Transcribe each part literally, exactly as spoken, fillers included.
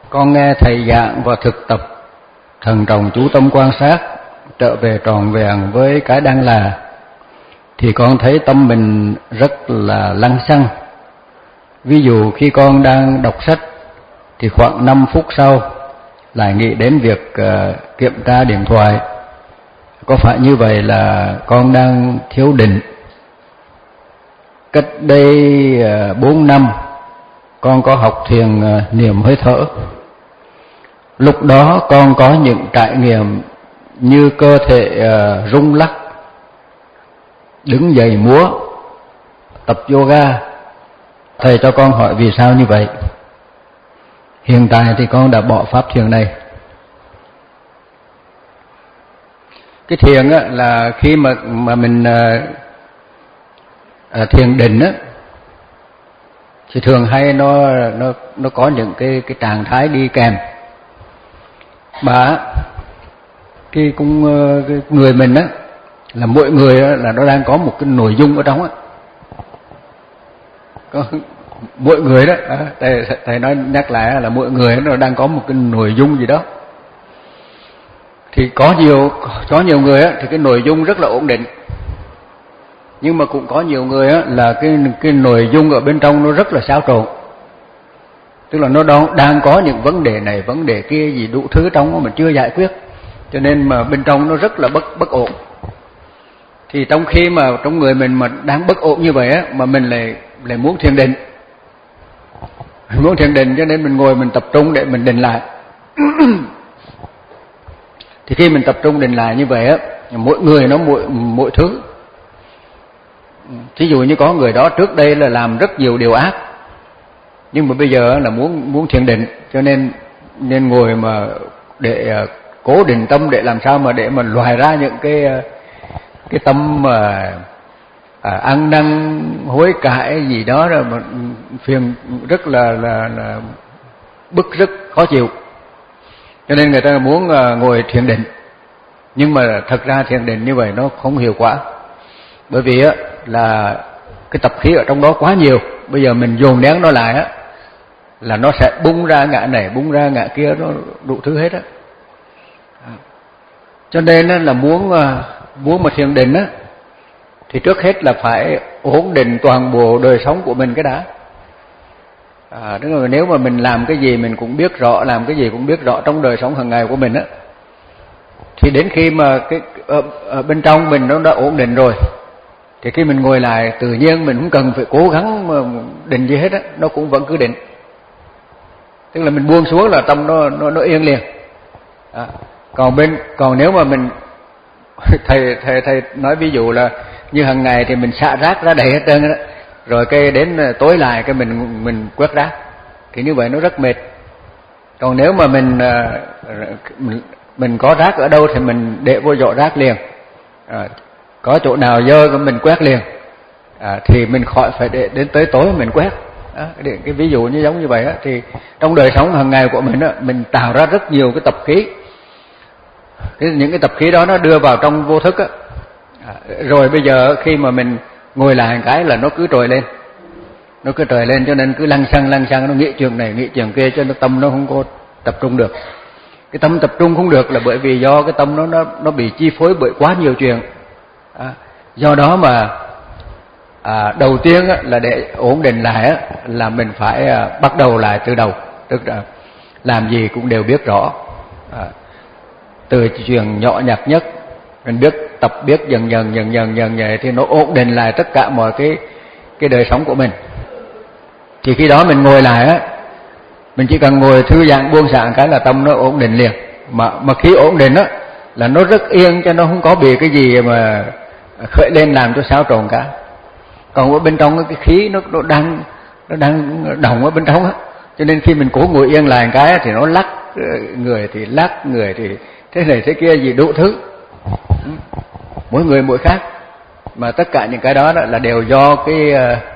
Con nghe thầy giảng và thực tập thận trọng chú tâm quan sát, trở về trọn vẹn với cái đang là, thì con thấy tâm mình rất là lăng xăng. Ví dụ khi con đang đọc sách thì khoảng năm phút sau lại nghĩ đến việc uh, kiểm tra điện thoại. Có phải như vậy là con đang thiếu định? Cách đây uh, bốn năm con có học thiền uh, niệm hơi thở. Lúc đó con có những trải nghiệm như cơ thể uh, rung lắc, đứng dậy múa, tập yoga. Thầy cho con hỏi vì sao như vậy? Hiện tại thì con đã bỏ pháp thiền này. Cái thiền á, là khi mà mà mình à, thiền định á, thì thường hay nó nó nó có những cái cái trạng thái đi kèm. Mà cái cũng cái người mình á, là mỗi người á, là nó đang có một cái nội dung ở trong á. Có mỗi người đó, à, thầy, thầy nói nhắc lại là mỗi người nó đang có một cái nội dung gì đó. Thì có nhiều có nhiều người á, thì cái nội dung rất là ổn định, nhưng mà cũng có nhiều người á, là cái cái nội dung ở bên trong nó rất là xáo trộn. Tức là nó đang, đang có những vấn đề này vấn đề kia gì đủ thứ trong mà mình chưa giải quyết, cho nên mà bên trong nó rất là bất bất ổn. Thì trong khi mà trong người mình mà đang bất ổn như vậy á, mà mình lại lại muốn thiền định, mình muốn thiền định cho nên mình ngồi mình tập trung để mình định lại. Thì khi mình tập trung định lại như vậy á, mỗi người nó mỗi mỗi thứ. Ví dụ như có người đó trước đây là làm rất nhiều điều ác, nhưng mà bây giờ là muốn muốn thiền định, cho nên nên ngồi mà để cố định tâm, để làm sao mà để mà loại ra những cái cái tâm mà à, ăn năn hối cải gì đó, rồi mà phiền rất là là là bức rất khó chịu. Cho nên người ta muốn ngồi thiền định, nhưng mà thật ra thiền định như vậy nó không hiệu quả, bởi vì á là cái tập khí ở trong đó quá nhiều. Bây giờ mình dồn nén nó lại á, là nó sẽ bung ra ngã này bung ra ngã kia, nó đủ thứ hết á. Cho nên là muốn muốn mà thiền định á, thì trước hết là phải ổn định toàn bộ đời sống của mình cái đã. À, đúng rồi, nếu mà mình làm cái gì mình cũng biết rõ, làm cái gì cũng biết rõ trong đời sống hàng ngày của mình á, thì đến khi mà cái ở, ở bên trong mình nó đã ổn định rồi, thì khi mình ngồi lại tự nhiên mình không cần phải cố gắng mà định gì hết á, nó cũng vẫn cứ định. Tức là mình buông xuống là tâm nó nó nó yên liền. À, còn bên còn nếu mà mình thầy thầy thầy nói ví dụ là như hàng ngày thì mình xả rác ra đầy hết trơn đó, rồi cái đến tối lại cái mình mình quét rác, thì như vậy nó rất mệt. Còn nếu mà mình mình, mình có rác ở đâu thì mình để vô giỏ rác liền, à, có chỗ nào dơ thì mình quét liền, à, thì mình khỏi phải để đến tới tối mình quét. À, cái, cái ví dụ như giống như vậy á, thì trong đời sống hàng ngày của mình á, mình tạo ra rất nhiều cái tập khí. Cái, những cái tập khí đó nó đưa vào trong vô thức á, à, rồi bây giờ khi mà mình ngồi lại một cái là nó cứ trồi lên, nó cứ trồi lên, cho nên cứ lăng xăng lăng xăng, nó nghĩ chuyện này nghĩ chuyện kia, cho nên tâm nó không có tập trung được. Cái tâm tập trung không được là bởi vì do cái tâm nó nó nó bị chi phối bởi quá nhiều chuyện. À, do đó mà à, đầu tiên á, là để ổn định lại á, là mình phải à, bắt đầu lại từ đầu, tức là làm gì cũng đều biết rõ, à, từ chuyện nhỏ nhặt nhất mình biết tập biết dần dần dần dần dần vậy thì nó ổn định lại tất cả mọi cái cái đời sống của mình. Thì khi đó mình ngồi lại á, mình chỉ cần ngồi thư giãn buông xả cái là tâm nó ổn định liền. Mà mà khi ổn định á là nó rất yên, cho nó không có bị cái gì mà khởi lên làm cho xáo trộn cả. Còn ở bên trong cái khí nó nó đang nó đang động ở bên trong á, cho nên khi mình cố ngồi yên lại cái thì nó lắc người, thì lắc người, thì thế này thế kia gì đủ thứ. Mỗi người mỗi khác, mà tất cả những cái đó, đó là đều do cái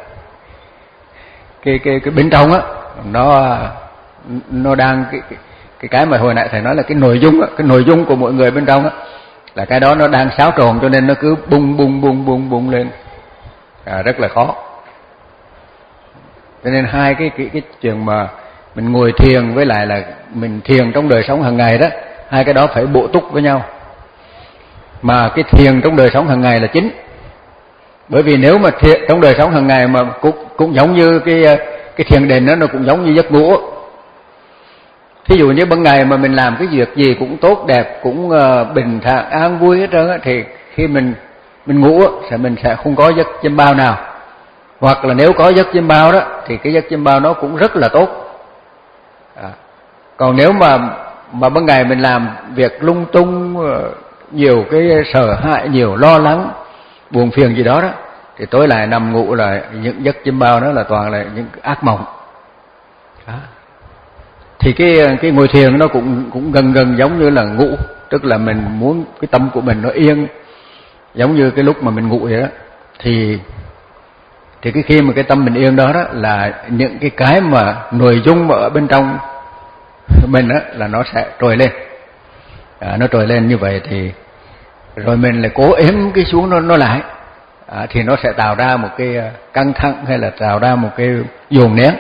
cái cái cái bên trong á, nó nó đang cái cái cái mà hồi nãy thầy nói là cái nội dung á, cái nội dung của mỗi người bên trong á, là cái đó nó đang xáo trộn, cho nên nó cứ bung bung bung bung bung lên, à, rất là khó. Cho nên hai cái cái cái chuyện mà mình ngồi thiền với lại là mình thiền trong đời sống hàng ngày đó, hai cái đó phải bổ túc với nhau. Mà cái thiền trong đời sống hàng ngày là chính. Bởi vì nếu mà thiền trong đời sống hàng ngày mà cũng cũng giống như cái cái thiền định đó, nó cũng giống như giấc ngủ. Thí dụ như ban ngày mà mình làm cái việc gì cũng tốt đẹp, cũng uh, bình thản an vui hết trơn á, thì khi mình mình ngủ thì mình sẽ không có giấc chim bao nào. Hoặc là nếu có giấc chim bao đó thì cái giấc chim bao nó cũng rất là tốt. À, còn nếu mà mà ban ngày mình làm việc lung tung, nhiều cái sợ hãi, nhiều lo lắng, buồn phiền gì đó đó, thì tối lại nằm ngủ là những giấc chim bao đó là toàn là những ác mộng. À, thì cái cái ngồi thiền nó cũng cũng gần gần giống như là ngủ, tức là mình muốn cái tâm của mình nó yên, giống như cái lúc mà mình ngủ vậy đó. Thì thì cái khi mà cái tâm mình yên đó đó là những cái cái mà nội dung mà ở bên trong mình đó là nó sẽ trồi lên. À, nó trồi lên như vậy thì rồi mình lại cố ém cái xuống nó nó lại. À, thì nó sẽ tạo ra một cái căng thẳng hay là tạo ra một cái dồn nén.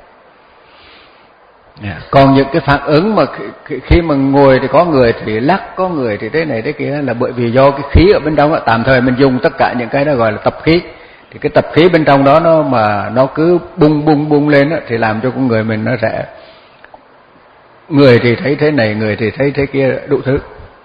Yeah. Còn những cái phản ứng mà khi, khi mà ngồi thì có người thì lắc, có người thì thế này thế kia là bởi vì do cái khí ở bên trong đó, tạm thời mình dùng tất cả những cái đó gọi là tập khí. Thì cái tập khí bên trong đó nó mà nó cứ bung bung bung lên đó, thì làm cho con người mình nó sẽ, người thì thấy thế này, người thì thấy thế kia, đủ thứ.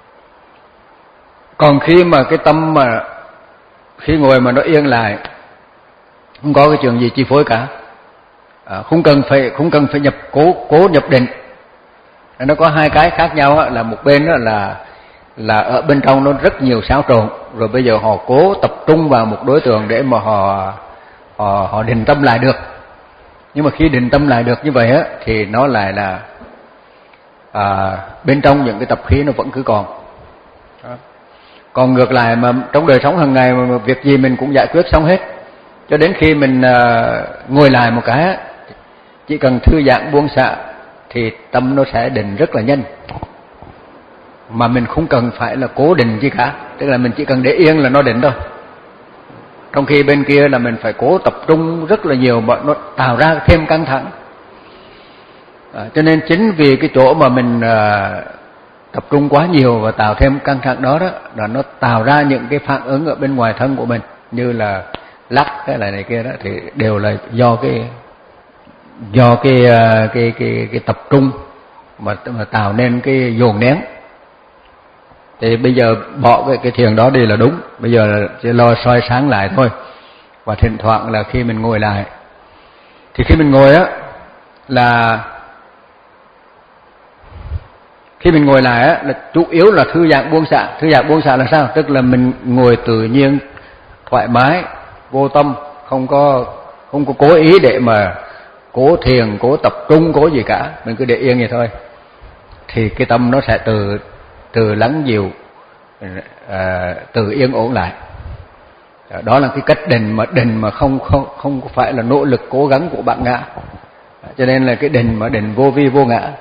Còn khi mà cái tâm mà khi ngồi mà nó yên lại, không có cái chuyện gì chi phối cả, à, không cần phải không cần phải nhập cố cố nhập định. Nó có hai cái khác nhau đó, là một bên đó là là ở bên trong nó rất nhiều xáo trộn, rồi bây giờ họ cố tập trung vào một đối tượng để mà họ họ họ định tâm lại được. Nhưng mà khi định tâm lại được như vậy á thì nó lại là à, bên trong những cái tập khí nó vẫn cứ còn. Đó. Còn ngược lại mà trong đời sống hàng ngày mà việc gì mình cũng giải quyết xong hết, cho đến khi mình à, ngồi lại một cái, chỉ cần thư giãn buông xả thì tâm nó sẽ định rất là nhanh. Mà mình không cần phải là cố định gì cả, tức là mình chỉ cần để yên là nó định thôi. Trong khi bên kia là mình phải cố tập trung rất là nhiều mà nó tạo ra thêm căng thẳng. À, cho nên chính vì cái chỗ mà mình à, tập trung quá nhiều và tạo thêm căng thẳng đó đó, là nó tạo ra những cái phản ứng ở bên ngoài thân của mình, như là lắc cái này này kia đó, thì đều là do cái do cái cái cái cái, cái tập trung mà mà tạo nên cái dồn nén. Thì bây giờ bỏ cái cái thiền đó đi là đúng, bây giờ là chỉ lo soi sáng lại thôi. Và thỉnh thoảng là khi mình ngồi lại, thì khi mình ngồi á là khi mình ngồi lại á là chủ yếu là thư giãn buông xả. Thư giãn buông xả là sao? Tức là mình ngồi tự nhiên, thoải mái, vô tâm, không có không có cố ý để mà cố thiền, cố tập trung, cố gì cả, mình cứ để yên vậy thôi. Thì cái tâm nó sẽ từ từ lắng dịu, à, từ yên ổn lại. Đó là cái cách định mà định mà không không không phải là nỗ lực cố gắng của bạn ngã. Cho nên là cái định mà định vô vi vô ngã.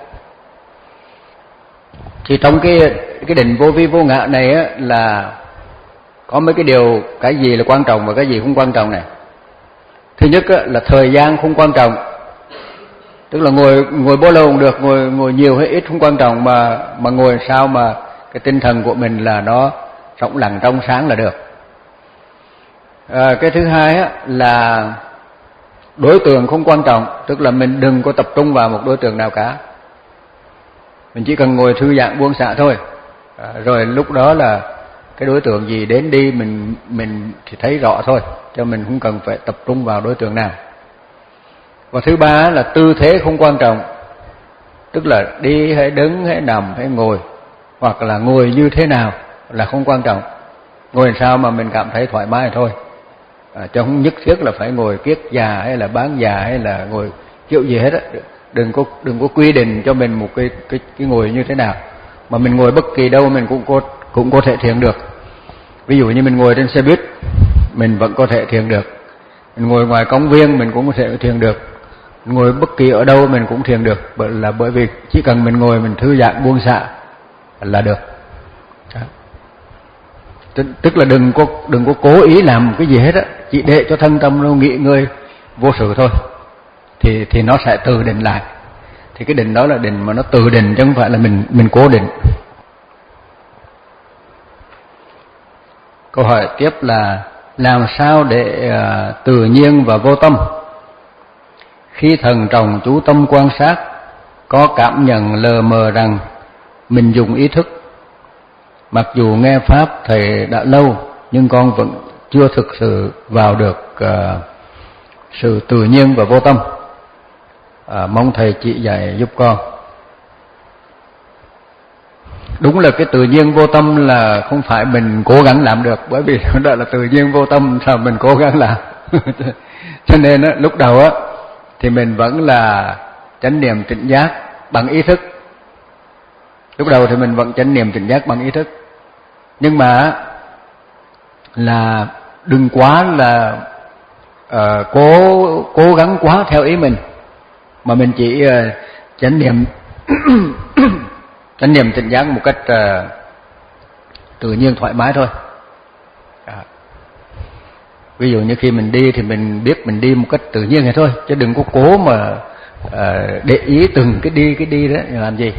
Thì trong cái cái định vô vi vô ngã này á là có mấy cái điều, cái gì là quan trọng và cái gì không quan trọng này. Thứ nhất á, là thời gian không quan trọng, tức là ngồi ngồi bao lâu cũng được, ngồi ngồi nhiều hay ít không quan trọng, mà mà ngồi sao mà cái tinh thần của mình là nó rộng lặng trong sáng là được. À, cái thứ hai á, là đối tượng không quan trọng, tức là mình đừng có tập trung vào một đối tượng nào cả, mình chỉ cần ngồi thư giãn buông xả thôi. À, rồi lúc đó là cái đối tượng gì đến đi mình mình thì thấy rõ thôi, cho mình không cần phải tập trung vào đối tượng nào. Và thứ ba là tư thế không quan trọng, tức là đi hay đứng hay nằm hay ngồi, hoặc là ngồi như thế nào là không quan trọng, ngồi sao mà mình cảm thấy thoải mái thôi. À, chứ không nhất thiết là phải ngồi kiết già hay là bán già hay là ngồi kiểu gì hết á. Đừng có đừng có quy định cho mình một cái cái cái ngồi như thế nào, mà mình ngồi bất kỳ đâu mình cũng có cũng có thể thiền được. Ví dụ như mình ngồi trên xe buýt mình vẫn có thể thiền được, mình ngồi ngoài công viên mình cũng có thể thiền được, mình ngồi bất kỳ ở đâu mình cũng thiền được, bởi là bởi vì chỉ cần mình ngồi mình thư giãn buông xả là được. Đó. Tức là đừng có đừng có cố ý làm cái gì hết á, chỉ để cho thân tâm nó nghỉ ngơi vô sự thôi, thì thì nó sẽ tự định lại. thì cái định đó là định mà nó tự định chứ không phải là mình mình cố định. Câu hỏi tiếp là làm sao để uh, tự nhiên và vô tâm? Khi thần trọng chú tâm quan sát, có cảm nhận lờ mờ rằng mình dùng ý thức. Mặc dù nghe pháp thầy đã lâu, nhưng con vẫn chưa thực sự vào được uh, sự tự nhiên và vô tâm. Uh, mong thầy chỉ dạy giúp con. Đúng là cái tự nhiên vô tâm là không phải mình cố gắng làm được, bởi vì đó là tự nhiên vô tâm sao mình cố gắng làm. Cho nên á, lúc đầu á thì mình vẫn là chánh niệm tỉnh giác bằng ý thức. Lúc đầu thì mình vẫn chánh niệm tỉnh giác bằng ý thức. Nhưng mà là đừng quá là uh, cố cố gắng quá theo ý mình, mà mình chỉ uh, chánh niệm chánh niệm tỉnh giác một cách uh, tự nhiên thoải mái thôi. À. Ví dụ như khi mình đi thì mình biết mình đi một cách tự nhiên này thôi, chứ đừng có cố mà uh, để ý từng cái đi cái đi đó làm gì.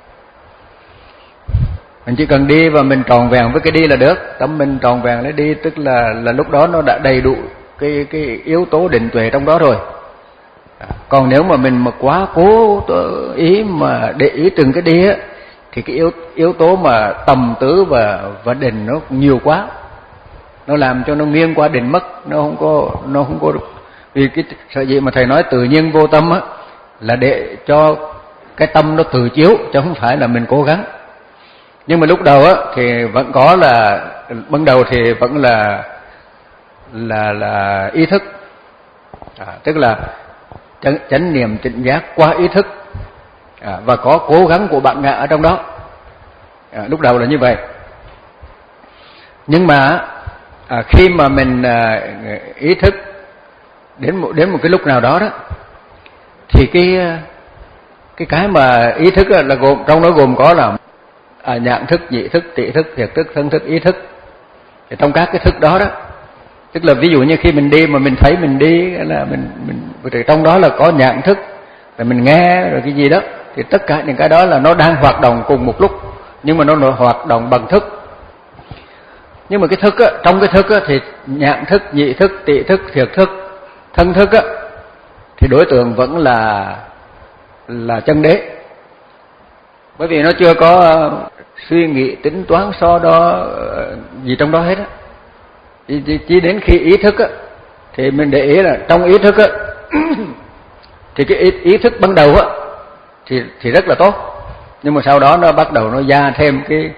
Mình chỉ cần đi và mình tròn vẹn với cái đi là được, tâm mình tròn vẹn lấy đi, tức là là lúc đó nó đã đầy đủ cái cái yếu tố định tuệ trong đó rồi. À, còn nếu mà mình mà quá cố ý mà để ý từng cái đi á, thì cái yếu yếu tố mà tầm tứ và và định nó nhiều quá, nó làm cho nó nghiêng qua định mất, nó không có nó không có vì cái sở dĩ mà thầy nói tự nhiên vô tâm á là để cho cái tâm nó tự chiếu, chứ không phải là mình cố gắng. Nhưng mà lúc đầu á thì vẫn có là ban đầu thì vẫn là là là ý thức, à, tức là chánh, chánh niệm tỉnh giác qua ý thức, à, và có cố gắng của bạn ngã ở trong đó. À, lúc đầu là như vậy. Nhưng mà à, khi mà mình à, ý thức đến một đến một cái lúc nào đó đó, thì cái cái cái mà ý thức là gồm trong đó gồm có là à, nhãn thức, nhị thức, tị thức, thiệt thức, thân thức, ý thức. Thì trong các cái thức đó đó, tức là ví dụ như khi mình đi mà mình thấy mình đi là mình mình trong đó là có nhãn thức, rồi mình nghe rồi cái gì đó, thì tất cả những cái đó là nó đang hoạt động cùng một lúc, nhưng mà nó hoạt động bằng thức. Nhưng mà cái thức á, trong cái thức á, thì nhãn thức, nhị thức, tị thức, thiệt thức, thân thức á, thì đối tượng vẫn là là chân đế. Bởi vì nó chưa có suy nghĩ, tính toán, so đo gì trong đó hết á. Chỉ, chỉ đến khi ý thức á, thì mình để ý là trong ý thức á, thì cái ý, ý thức ban đầu á, thì, thì rất là tốt. Nhưng mà sau đó nó bắt đầu nó gia thêm cái,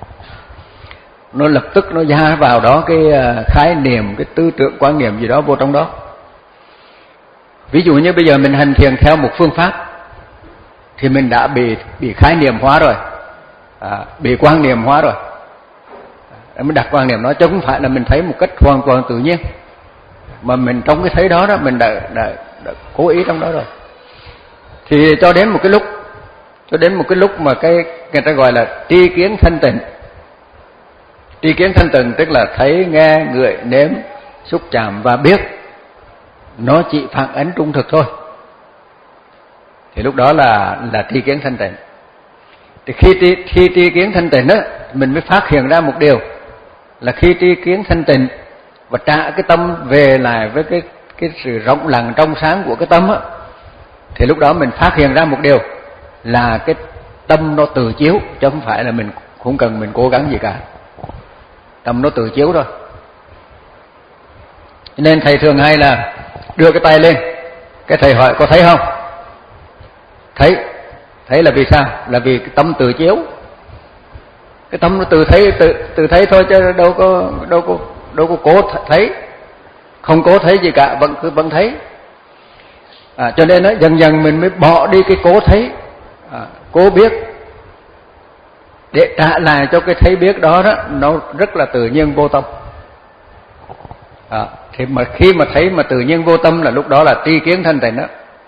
nó lập tức nó gia vào đó cái khái niệm, cái tư tưởng, quan niệm gì đó vô trong đó. Ví dụ như bây giờ mình hành thiền theo một phương pháp, thì mình đã bị bị khái niệm hóa rồi, à, bị quan niệm hóa rồi. À, mình đặt quan niệm đó chứ không phải là mình thấy một cách hoàn toàn tự nhiên, mà mình trong cái thấy đó đó mình đã, đã, đã cố ý trong đó rồi. Thì cho đến một cái lúc, cho đến một cái lúc mà cái người ta gọi là tri kiến thanh tịnh. Tri kiến thanh tịnh tức là thấy, nghe, ngửi, nếm, xúc chạm và biết, nó chỉ phản ánh trung thực thôi. Thì lúc đó là là tri kiến thanh tịnh. Thì khi tri, khi tri kiến thanh tịnh á, mình mới phát hiện ra một điều là khi tri kiến thanh tịnh và trả cái tâm về lại với cái cái sự rộng lặng trong sáng của cái tâm á, thì lúc đó mình phát hiện ra một điều là cái tâm nó tự chiếu, chứ không phải là mình không cần mình cố gắng gì cả. Tâm nó tự chiếu thôi. Nên thầy thường hay là đưa cái tay lên, cái thầy hỏi có thấy không? Thấy. Thấy là vì sao? Là vì cái tâm tự chiếu. Cái tâm nó tự thấy, tự, tự thấy thôi, chứ đâu có đâu có đâu có cố thấy, không cố thấy gì cả, vẫn cứ vẫn thấy. À, cho nên đó, dần dần mình mới bỏ đi cái cố thấy, à, cố biết, để trả lại cho cái thấy biết đó đó nó rất là tự nhiên vô tâm. À, thì mà khi mà thấy mà tự nhiên vô tâm là lúc đó là tri kiến thanh tịnh đó.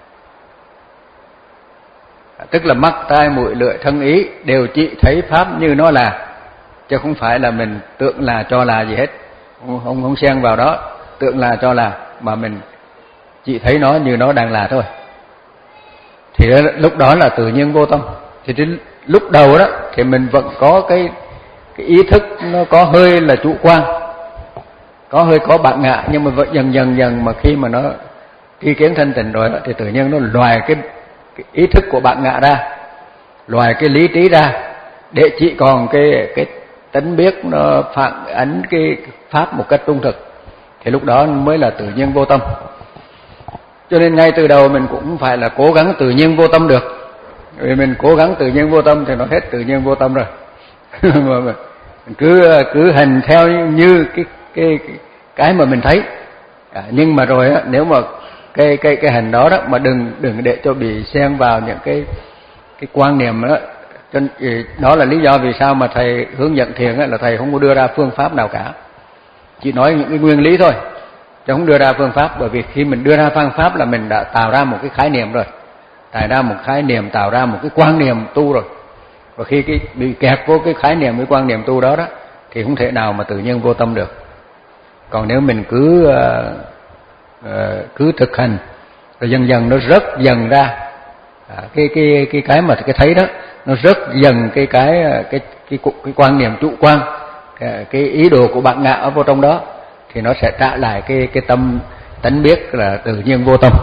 À, tức là mắt, tai, mũi, lưỡi, thân, ý đều chỉ thấy pháp như nó là, chứ không phải là mình tưởng là cho là gì hết, không không, không xen vào đó tưởng là cho là, mà mình chỉ thấy nó như nó đang là thôi. thì lúc đó là tự nhiên vô tâm. Thì đến lúc đầu đó thì mình vẫn có cái cái ý thức nó có hơi là chủ quan, có hơi có bản ngã, nhưng mà dần dần dần mà khi mà nó tri kiến thanh tịnh rồi thì tự nhiên nó loài cái, cái ý thức của bản ngã ra, loài cái lý trí ra, để chỉ còn cái cái tánh biết nó phản ánh cái pháp một cách trung thực, thì lúc đó mới là tự nhiên vô tâm. Cho nên ngay từ đầu mình cũng phải là cố gắng tự nhiên vô tâm được. Vì mình cố gắng tự nhiên vô tâm thì nó hết tự nhiên vô tâm rồi. Mà mình cứ cứ hành theo như cái cái cái mà mình thấy. À, nhưng mà rồi á, nếu mà cái cái cái hành đó đó mà đừng đừng để cho bị xen vào những cái cái quan niệm đó. Cho nên đó là lý do vì sao mà thầy hướng dẫn thiền á, là thầy không có đưa ra phương pháp nào cả, chỉ nói những cái nguyên lý thôi, chứ không đưa ra phương pháp. Bởi vì khi mình đưa ra phương pháp là mình đã tạo ra một cái khái niệm rồi, tạo ra một khái niệm, tạo ra một cái quan niệm tu rồi. Và khi cái bị kẹt vô cái khái niệm, cái quan niệm tu đó đó, thì không thể nào mà tự nhiên vô tâm được. Còn nếu mình cứ uh, uh, cứ thực hành, rồi dần dần nó rớt dần ra à, cái cái cái cái mà cái thấy đó, nó rớt dần cái cái cái cái cái, cái quan niệm chủ quan, cái, cái ý đồ của bản ngã ở vô trong đó, thì nó sẽ trả lại cái cái tâm tánh biết là tự nhiên vô tâm.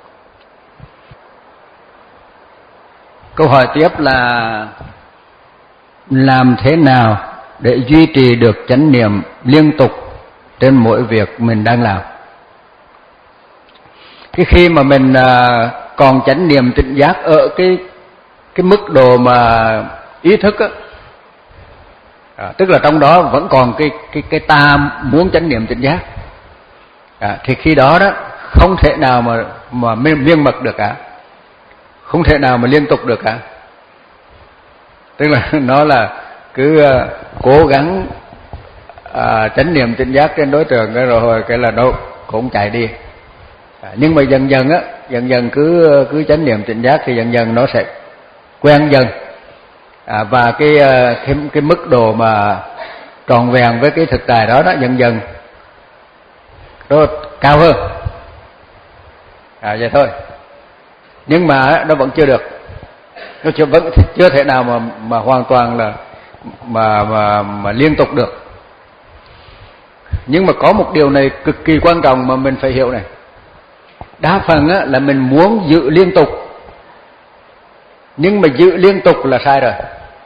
Câu hỏi tiếp là làm thế nào để duy trì được chánh niệm liên tục trên mỗi việc mình đang làm? Cái khi mà mình còn chánh niệm tỉnh giác ở cái cái mức độ mà ý thức á, à, tức là trong đó vẫn còn cái cái cái ta muốn chánh niệm tỉnh giác, à, thì khi đó đó không thể nào mà mà miên mật được cả, không thể nào mà liên tục được cả. Tức là nó là cứ uh, cố gắng uh, chánh niệm tỉnh giác trên đối tượng, cái rồi cái là đâu cũng chạy đi. À, nhưng mà dần dần á, dần dần cứ cứ chánh niệm tỉnh giác thì dần dần nó sẽ quen dần, à, và cái, cái cái mức độ mà tròn vẹn với cái thực tại đó đó dần dần nó cao hơn, à vậy thôi. Nhưng mà nó vẫn chưa được, nó chưa vẫn chưa thể nào mà mà hoàn toàn là mà mà mà liên tục được. Nhưng mà có một điều này cực kỳ quan trọng mà mình phải hiểu này. Đa phần á, là mình muốn giữ liên tục, nhưng mà giữ liên tục là sai rồi.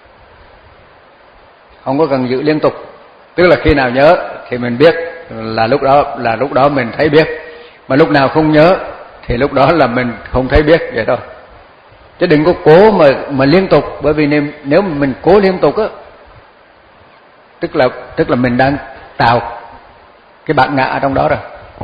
Không có cần giữ liên tục. Tức là khi nào nhớ thì mình biết là lúc đó là lúc đó mình thấy biết, mà lúc nào không nhớ thì lúc đó là mình không thấy biết, vậy thôi. Chứ đừng có cố mà mà liên tục, bởi vì nếu nếu mình cố liên tục á, tức là tức là mình đang tạo cái bản ngã ở trong đó rồi.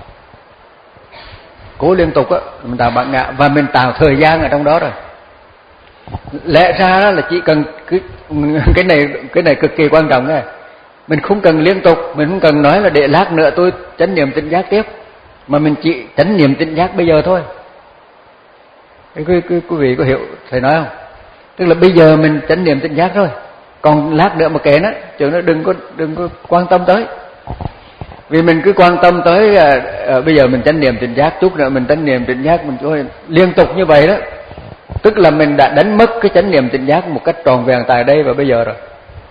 Cố liên tục á, mình tạo bản ngã và mình tạo thời gian ở trong đó rồi. Lẽ ra đó là chỉ cần cái cái này cái này cực kỳ quan trọng này. Mình không cần liên tục, mình không cần nói là để lát nữa tôi chánh niệm tỉnh giác tiếp, mà mình chỉ chánh niệm tỉnh giác bây giờ thôi. Quý, quý, quý vị có hiểu thầy nói không? Tức là bây giờ mình chánh niệm tỉnh giác thôi, còn lát nữa mà kệ nó, chứ nó đừng có đừng có quan tâm tới. Vì mình cứ quan tâm tới à, à, bây giờ mình chánh niệm tỉnh giác, chút nữa mình chánh niệm tỉnh giác, mình thôi liên tục như vậy đó, tức là mình đã đánh mất cái chánh niệm tỉnh giác một cách tròn vẹn tại đây và bây giờ rồi.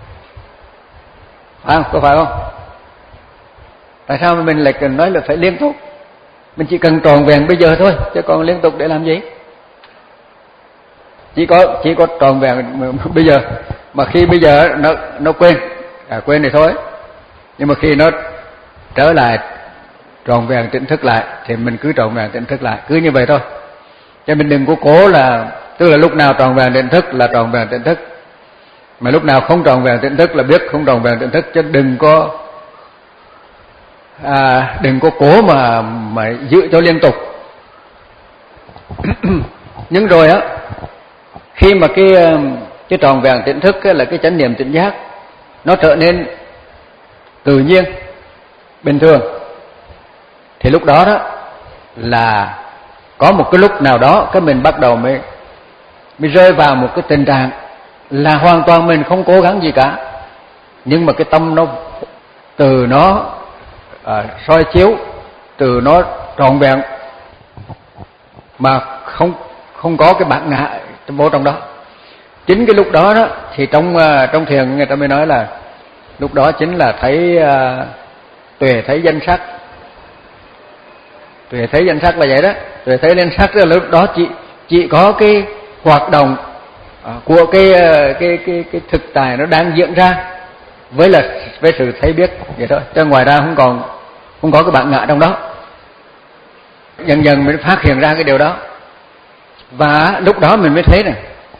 Phải không? Có phải không? Tại sao mình lại cần nói là phải liên tục? Mình chỉ cần tròn vẹn bây giờ thôi, chứ còn liên tục để làm gì? Chỉ có chỉ có tròn vẹn bây giờ, mà khi bây giờ nó nó quên, à, quên thì thôi. Nhưng mà khi nó trở lại tròn vẹn tỉnh thức lại thì mình cứ tròn vẹn tỉnh thức lại, cứ như vậy thôi. Cho mình đừng có cố là, tức là lúc nào tròn vẹn tỉnh thức là tròn vẹn tỉnh thức, mà lúc nào không tròn vẹn tỉnh thức là biết không tròn vẹn tỉnh thức, chứ đừng có à, đừng có cố mà mà giữ cho liên tục. Nhưng rồi á, khi mà cái cái tròn vẹn tỉnh thức là cái chánh niệm tỉnh giác nó trở nên tự nhiên, bình thường, thì lúc đó đó là có một cái lúc nào đó cái mình bắt đầu mới mới rơi vào một cái tình trạng là hoàn toàn mình không cố gắng gì cả, nhưng mà cái tâm nó từ nó à, soi chiếu, từ nó tròn vẹn mà không không có cái bản ngã vô trong đó. Chính cái lúc đó đó thì trong trong thiền người ta mới nói là lúc đó chính là thấy uh, tuệ thấy danh sắc. Tuệ thấy danh sắc là vậy đó. Tuệ thấy danh sắc là lúc đó chỉ chỉ có cái hoạt động uh, của cái, uh, cái cái cái thực tại nó đang diễn ra với là với sự thấy biết vậy thôi. Chứ ngoài ra không còn không có cái bản ngã trong đó. Dần dần mình phát hiện ra cái điều đó. Và lúc đó mình mới thấy này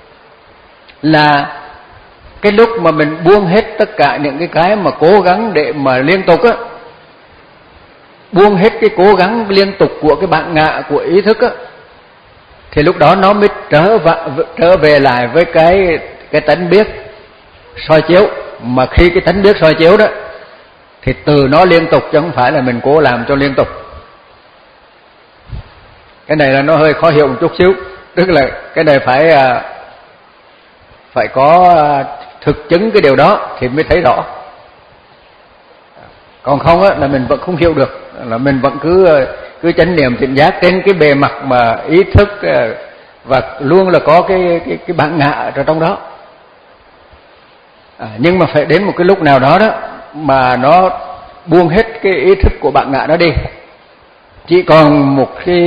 là cái lúc mà mình buông hết tất cả những cái cái mà cố gắng để mà liên tục á, buông hết cái cố gắng liên tục của cái bản ngã của ý thức á, thì lúc đó nó mới trở về, trở về lại với cái cái tánh biết soi chiếu. Mà khi cái tánh biết soi chiếu đó thì từ nó liên tục chứ không phải là mình cố làm cho liên tục. Cái này là nó hơi khó hiểu một chút xíu, tức là cái này phải phải có thực chứng cái điều đó thì mới thấy rõ. Còn không á là mình vẫn không hiểu được, là mình vẫn cứ cứ chánh niệm tỉnh giác trên cái bề mặt mà ý thức, và luôn là có cái cái cái bản ngã ở trong đó. À, nhưng mà phải đến một cái lúc nào đó đó mà nó buông hết cái ý thức của bản ngã đó đi, chỉ còn một cái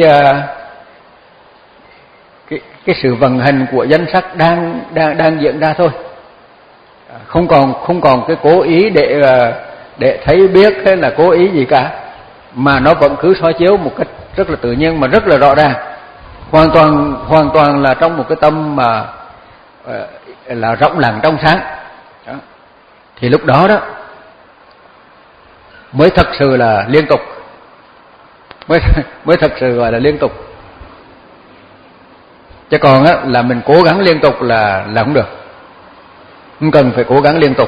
cái cái sự vận hành của danh sắc đang đang đang diễn ra thôi. À, không còn không còn cái cố ý để để thấy biết hay là cố ý gì cả, mà nó vẫn cứ soi chiếu một cách rất là tự nhiên mà rất là rõ ràng, hoàn toàn hoàn toàn là trong một cái tâm mà là rộng lặng trong sáng. Đó. Thì lúc đó đó mới thật sự là liên tục, mới mới thật sự gọi là liên tục. Chứ còn á là mình cố gắng liên tục là là không được, không cần phải cố gắng liên tục.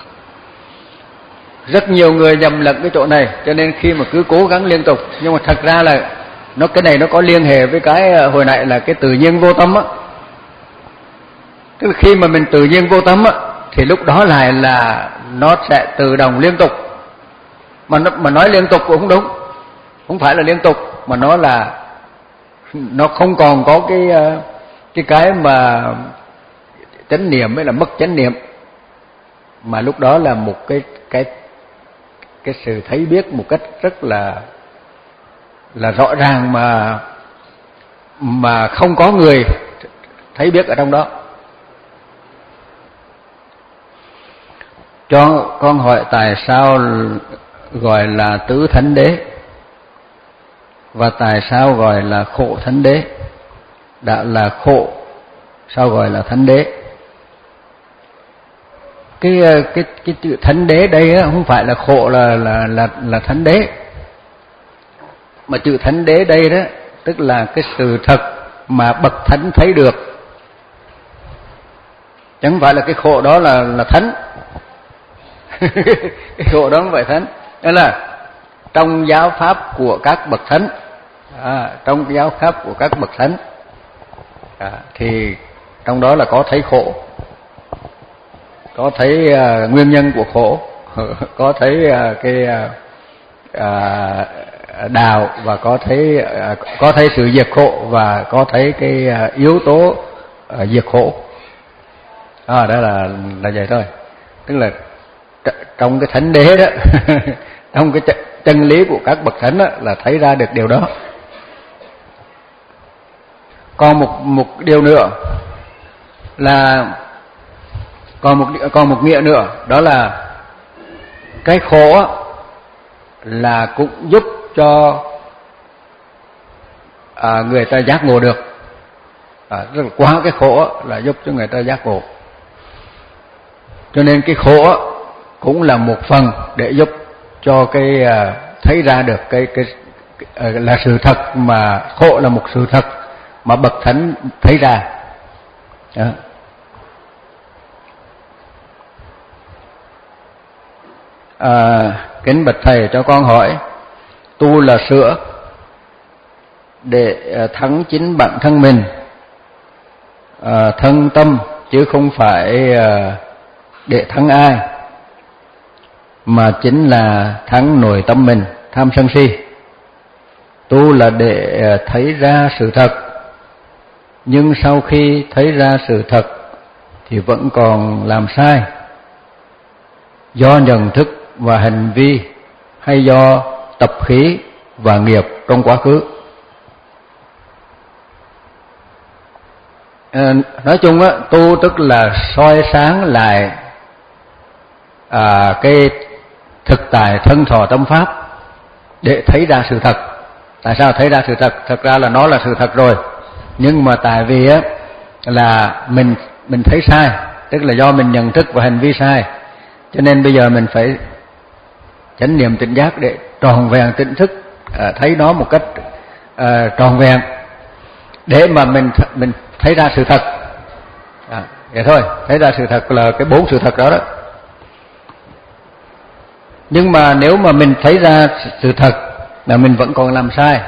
Rất nhiều người nhầm lẫn cái chỗ này, cho nên khi mà cứ cố gắng liên tục, nhưng mà thật ra là nó cái này nó có liên hệ với cái hồi nãy là cái tự nhiên vô tâm á. Tức là khi mà mình tự nhiên vô tâm á thì lúc đó lại là nó sẽ tự động liên tục. Mà nó, mà nói liên tục cũng không đúng, không phải là liên tục, mà nó là nó không còn có cái cái cái mà chánh niệm hay là mất chánh niệm, mà lúc đó là một cái cái cái sự thấy biết một cách rất là là rõ ràng, mà mà không có người thấy biết ở trong đó. Cho con hỏi tại sao gọi là tứ thánh đế và tại sao gọi là khổ thánh đế? Đã là khổ sao gọi là thánh đế? Cái cái cái chữ thánh đế đây á, không phải là khổ là là là là thánh đế, mà chữ thánh đế đây đó tức là cái sự thật mà bậc thánh thấy được, chứ không phải là cái khổ đó là là thánh. Cái khổ đó không phải thánh. Đó là trong giáo pháp của các bậc thánh, à, trong giáo pháp của các bậc thánh à, thì trong đó là có thấy khổ, có thấy uh, nguyên nhân của khổ, có thấy uh, cái uh, đạo, và có thấy uh, có thấy sự diệt khổ, và có thấy cái uh, yếu tố uh, diệt khổ. À, đó là là vậy thôi. Tức là trong cái thánh đế đó, trong cái chân lý của các bậc thánh đó, là thấy ra được điều đó. Còn một một điều nữa là còn một còn một nghĩa nữa, đó là cái khổ là cũng giúp cho à, người ta giác ngộ được. À, rất là qua cái khổ là giúp cho người ta giác ngộ. Cho nên cái khổ cũng là một phần để giúp cho cái uh, thấy ra được cái cái, cái uh, là sự thật, mà khổ là một sự thật mà bậc thánh thấy ra. Đó. À, kính bạch thầy, cho con hỏi, tu là sửa để uh, thắng chính bản thân mình, uh, thân tâm, chứ không phải uh, để thắng ai, mà chính là thắng nội tâm mình, tham sân si. Tu là để thấy ra sự thật, nhưng sau khi thấy ra sự thật thì vẫn còn làm sai, do nhận thức và hành vi hay do tập khí và nghiệp trong quá khứ. À, nói chung á, tu tức là soi sáng lại à, cái thực tại thân thọ tâm pháp để thấy ra sự thật. Tại sao thấy ra sự thật? Thật ra là nó là sự thật rồi, nhưng mà tại vì á là mình mình thấy sai, tức là do mình nhận thức và hành vi sai, cho nên bây giờ mình phải chánh niệm tỉnh giác để tròn vẹn tỉnh thức, à, thấy nó một cách à, tròn vẹn để mà mình mình thấy ra sự thật. À, vậy thôi, thấy ra sự thật là cái bốn sự thật đó đó. Nhưng mà nếu mà mình thấy ra sự thật mà mình vẫn còn làm sai,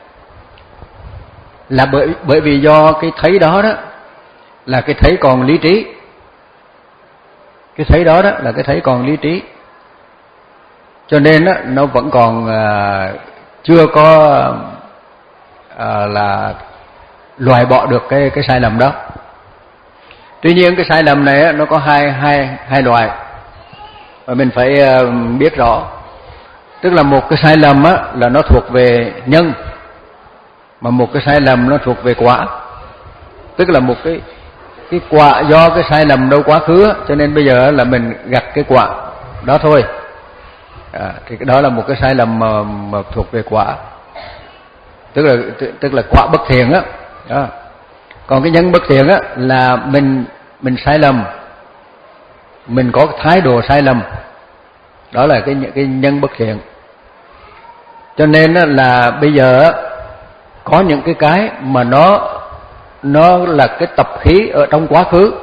là bởi bởi vì do cái thấy đó đó là cái thấy còn lý trí. Cái thấy đó đó là cái thấy còn lý trí, cho nên đó, nó vẫn còn à, chưa có à, là loại bỏ được cái cái sai lầm đó. Tuy nhiên cái sai lầm này á, nó có hai hai hai loại và mình phải uh, biết rõ. Tức là một cái sai lầm á là nó thuộc về nhân, mà một cái sai lầm nó thuộc về quả. Tức là một cái cái quả do cái sai lầm đâu quá khứ á, cho nên bây giờ là mình gặt cái quả đó thôi. À, thì cái đó là một cái sai lầm mà, mà thuộc về quả, tức là tức là quả bất thiện á. Đó. Còn cái nhân bất thiện á là mình mình sai lầm, mình có thái độ sai lầm, đó là cái cái nhân bất thiện. Cho nên á, là bây giờ á, có những cái cái mà nó nó là cái tập khí ở trong quá khứ,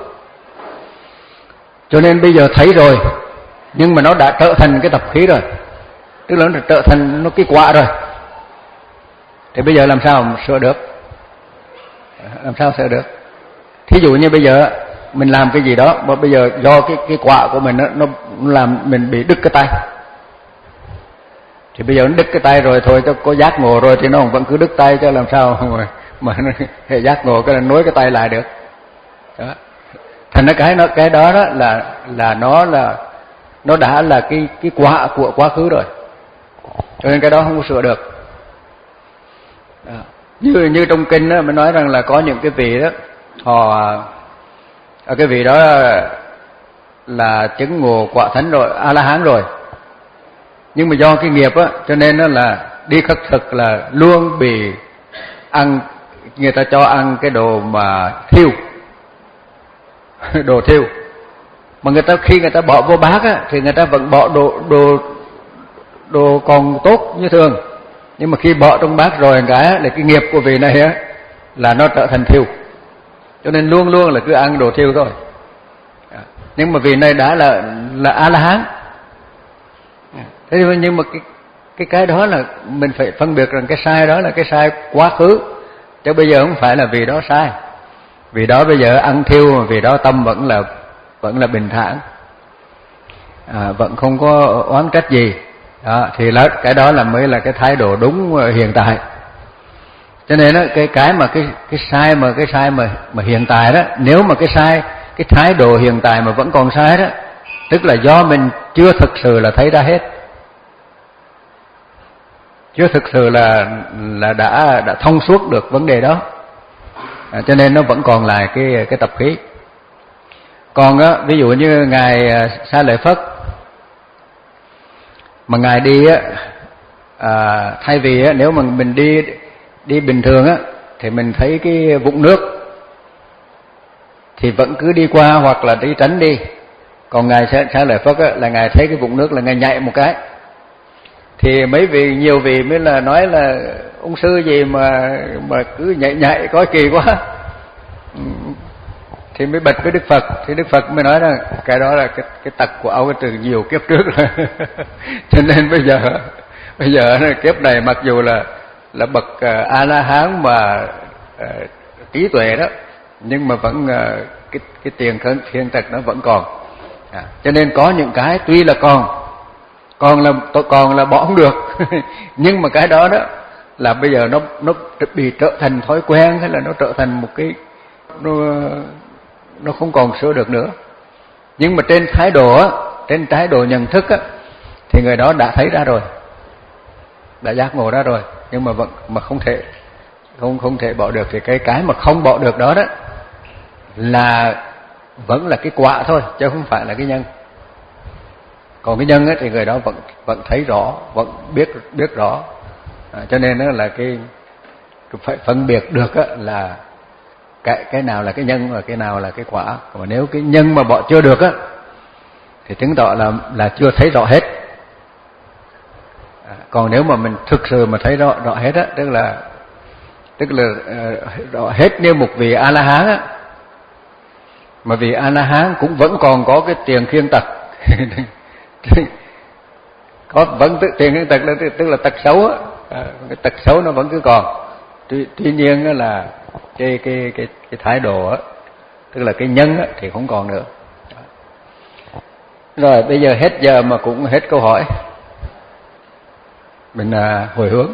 cho nên bây giờ thấy rồi, nhưng mà nó đã trở thành cái tập khí rồi, tức là nó trở thành nó cái quả rồi. Thì bây giờ làm sao mà sửa được? Làm sao sửa được? Thí dụ như bây giờ mình làm cái gì đó mà bây giờ do cái cái quả của mình nó, nó làm mình bị đứt cái tay, thì bây giờ nó đứt cái tay rồi thôi, cho có giác ngộ rồi thì nó vẫn cứ đứt tay, cho làm sao mà mà nó hệ giác ngộ cái là nối cái tay lại được. Đó. Thành ra cái nó cái đó đó là là nó là nó đã là cái cái quả của quá khứ rồi, cho nên cái đó không có sửa được. Đó. Như như trong kinh đó, mới nói rằng là có những cái vị đó họ ở cái vị đó là chứng ngộ quả thánh rồi, A La Hán rồi, nhưng mà do cái nghiệp á, cho nên nó là đi khất thực là luôn bị ăn, người ta cho ăn cái đồ mà thiêu, đồ thiêu, mà người ta khi người ta bỏ vô bát á thì người ta vẫn bỏ đồ đồ đồ còn tốt như thường, nhưng mà khi bỏ trong bát rồi cái là cái nghiệp của vị này á là nó trở thành thiêu, cho nên luôn luôn là cứ ăn đồ thiêu thôi. Nhưng mà vị này đã là là A La Hán. Thế nhưng mà cái cái cái đó là mình phải phân biệt rằng cái sai đó là cái sai quá khứ, chứ bây giờ không phải là vì đó sai. Vì đó bây giờ ăn thiêu mà vì đó tâm vẫn là vẫn là bình thản, à, vẫn không có oán trách gì. Đó, thì là cái đó là mới là cái thái độ đúng hiện tại. Cho nên đó, cái cái mà cái cái sai mà cái sai mà mà hiện tại đó, nếu mà cái sai cái thái độ hiện tại mà vẫn còn sai đó, tức là do mình chưa thực sự là thấy ra hết, chưa thực sự là là đã đã thông suốt được vấn đề đó, à, cho nên nó vẫn còn lại cái cái tập khí. Còn á, ví dụ như ngài Xá Lợi Phất mà ngài đi á, à, thay vì á, nếu mà mình đi đi bình thường á thì mình thấy cái vũng nước thì vẫn cứ đi qua hoặc là đi tránh đi. Còn ngài Xá Lợi Phất á, là ngài thấy cái vũng nước là ngài nhảy một cái, thì mấy vị nhiều vị mới là nói là ông sư gì mà mà cứ nhảy nhảy có kỳ quá, thì mới bật với Đức Phật. Thì Đức Phật mới nói rằng cái đó là cái cái tật của ông từ nhiều kiếp trước rồi. Cho nên bây giờ bây giờ kiếp này mặc dù là là bậc uh, A La Hán mà uh, trí tuệ đó, nhưng mà vẫn uh, cái cái tiền thân thiên tật nó vẫn còn. À, cho nên có những cái tuy là còn còn là còn là bỏ không được, nhưng mà cái đó đó là bây giờ nó nó bị trở thành thói quen, hay là nó trở thành một cái nó nó không còn sửa được nữa. Nhưng mà trên thái độ á, trên thái độ nhận thức á, thì người đó đã thấy ra rồi, đã giác ngộ ra rồi, nhưng mà vẫn mà không thể không không thể bỏ được. Thì cái cái mà không bỏ được đó đó là vẫn là cái quả thôi, chứ không phải là cái nhân. Còn cái nhân á thì người đó vẫn vẫn thấy rõ, vẫn biết biết rõ. À, cho nên đó là cái phải phân biệt được á, là cái cái nào là cái nhân và cái nào là cái quả. Còn nếu cái nhân mà bỏ chưa được á thì chứng tỏ là là chưa thấy rõ hết. À, còn nếu mà mình thực sự mà thấy rõ rõ hết á, tức là tức là uh, rõ hết như một vị A La Hán á, mà vị A La Hán cũng vẫn còn có cái tiền khiêng tật. Có vẫn tự tiền khiêng tật là tức là tật xấu á, à, cái tật xấu nó vẫn cứ còn. Tuy, tuy nhiên á là cái cái cái cái thái độ á, tức là cái nhân á thì không còn nữa. Rồi bây giờ hết giờ mà cũng hết câu hỏi. Mình à, hồi hướng.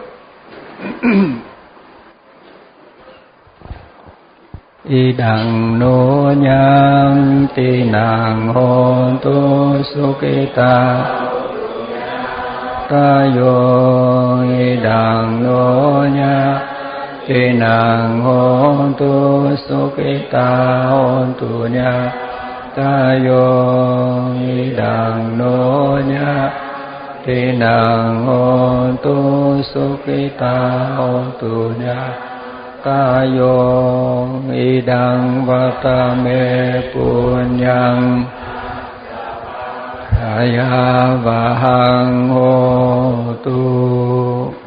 Idang no nhang ti nang hon tu sukita tayo idang no nhang ti nang hon tu sukita hon tu nhang tayo idang no nhang ti nang hon tu sukita hon tu nhang tayo idang vatame punyang ayavahang hotu.